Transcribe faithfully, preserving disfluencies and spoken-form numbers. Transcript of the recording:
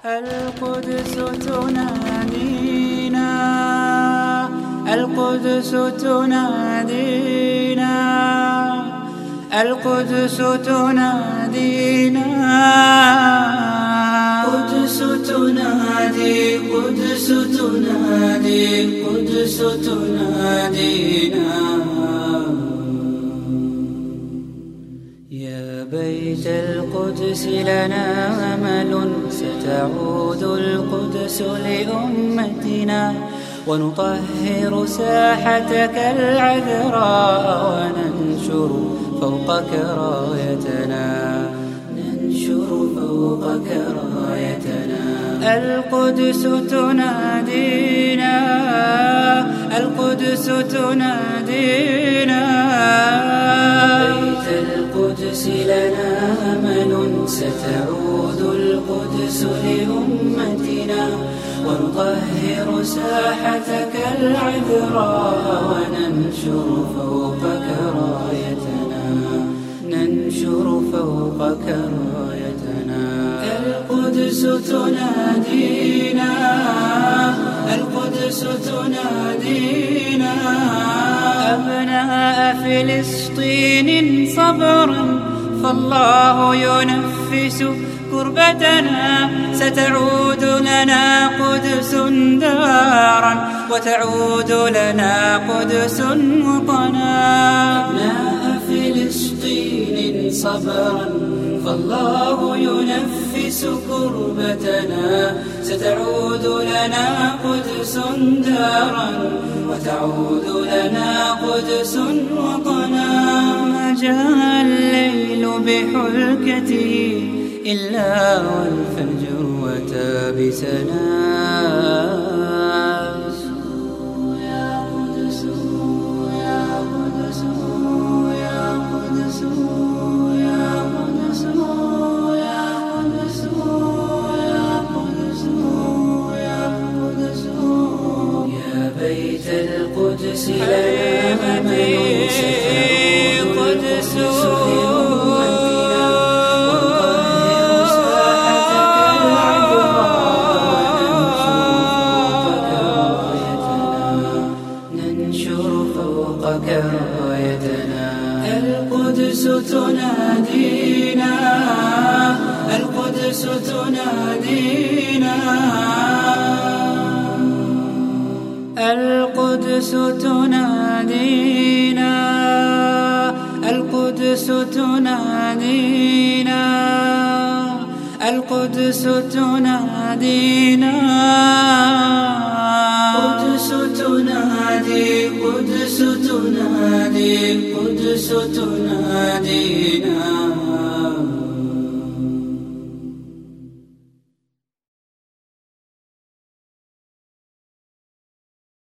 القدس تنادينا، القدس تنادينا، القدس تنادينا، قدس تنادي، قدس تنادي، قدس تنادينا. يا بيت القدس لنا أمل، ستعود القدس لأمتنا، ونطهر ساحتك العذراء، وننشر فوقك رايتنا، ننشر فوقك رايتنا. القدس تنادينا، القدس تنادينا. بيت القدس لنا أمل، ستعود القدس لأمتنا، ونطهر ساحتك العذراء، وننشر فوقك رايتنا، ننشر فوقك رايتنا. القدس تنادينا، القدس تنادينا. أبناء فلسطين صبرا، فالله ينفس كربتنا، ستعود لنا قدس دارا، وتعود لنا قدس وطنا. أبناء فلسطين صبرا، فالله ينفس كربتنا، ستعود لنا قدس دارا، وتعود لنا قدس وطنا. ما جاء الليل بحلكته إلا والفجر وتابسنا. يا قدس يا قدس يا قدس يا قدس يا قدس يا قدس يا قدس. يا بيت القدس لنا أمل، ستعود القدس لأمتنا، ونطهر ساحتك العذراء، وننشر فوقك رايتنا، ننشر فوقك رايتنا. القدس تنادينا، القدس تنادينا، القدس تنادينا، القدس تنادينا، القدس تنادينا. قدس تنادي، قدس تنادي، قدس تنادينا.